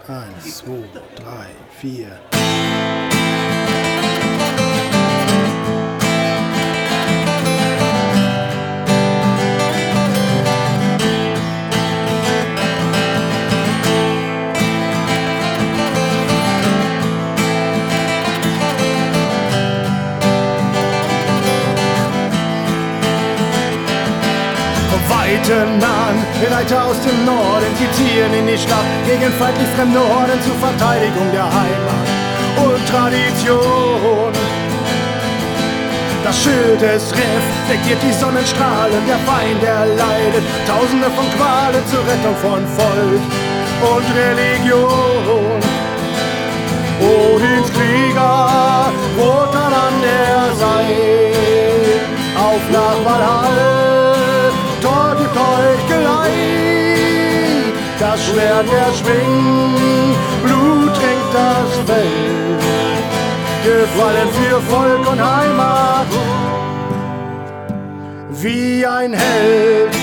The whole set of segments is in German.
1, 2, 3, 4. Weiten nahen Reiter aus dem Norden, sie ziehen in die Stadt gegen feindlich fremde Horden zur Verteidigung der Heimat und Tradition. Das Schild des Riff dektiert die Sonnenstrahlen, der Feind erleidet Tausende von Qualen zur Rettung von Volk und Religion. Odins Krieger, Wotan an der Seite, auf nach Valhall, Tor gibt euch Geleit, das Schwert erschwingt, Blut tränkt das Feld, gefallen für Volk und Heimat, wie ein Held.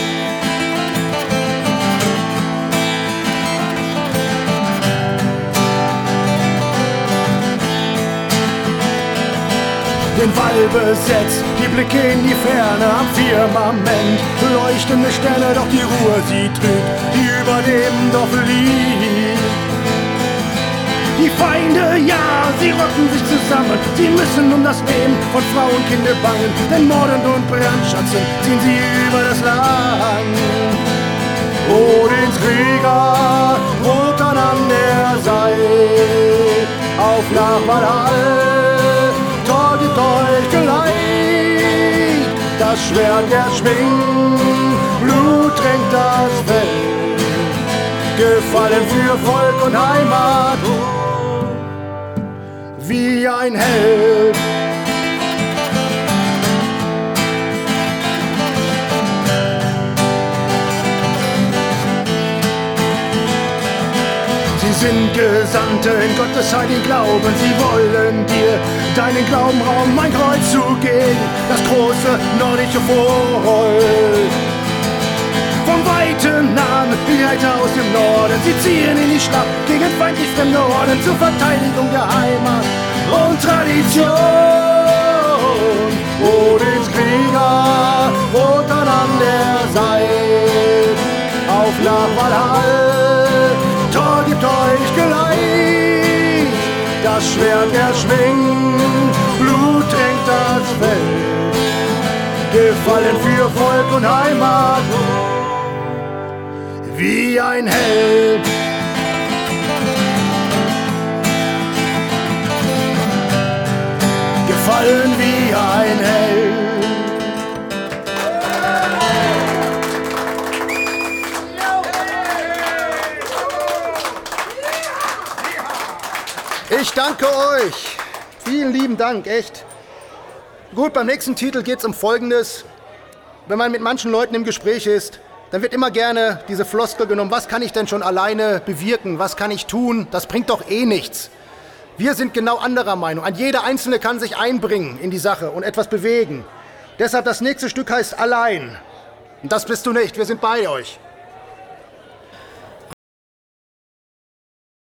Den Wall besetzt, die Blicke in die Ferne, am Firmament leuchtende Sterne, doch die Ruhe sie trügt, die über dem Dorf liegt. Die Feinde, ja, sie rotten sich zusammen, sie müssen um das Leben von Frau und Kinder bangen, denn mordend und brandschatzend ziehen sie über das Land. Odins Krieger, Wotan an der Seite, auf nach Valhall, Tor gibt euch Geleit, das Schwert erschwingt, Blut tränkt das Feld, gefallen für Volk und Heimat, wie ein Held. Sie sind Gesandte in Gottes heiligen Glauben, sie wollen dir deinen Glaubenraum, mein Kreuz zu geben, das große nordische Volk. Vom weiten nahen Reiter aus dem Norden, sie ziehen in die Schlacht gegen feindlich fremde Horden zur Verteidigung der Heimat und Tradition. Odins Krieger, Wotan an der Seite, auf nach Valhall, Tor gibt euch Geleit, das Schwert erschwingt, Blut tränkt das Feld, gefallen für Volk und Heimat, wie ein Held. Gefallen wie ein Held. Ich danke euch. Vielen lieben Dank, echt. Gut, beim nächsten Titel geht's um Folgendes. Wenn man mit manchen Leuten im Gespräch ist, dann wird immer gerne diese Floskel genommen, was kann ich denn schon alleine bewirken, was kann ich tun, das bringt doch eh nichts. Wir sind genau anderer Meinung. Jeder Einzelne kann sich einbringen in die Sache und etwas bewegen. Deshalb das nächste Stück heißt Allein. Und das bist du nicht, wir sind bei euch.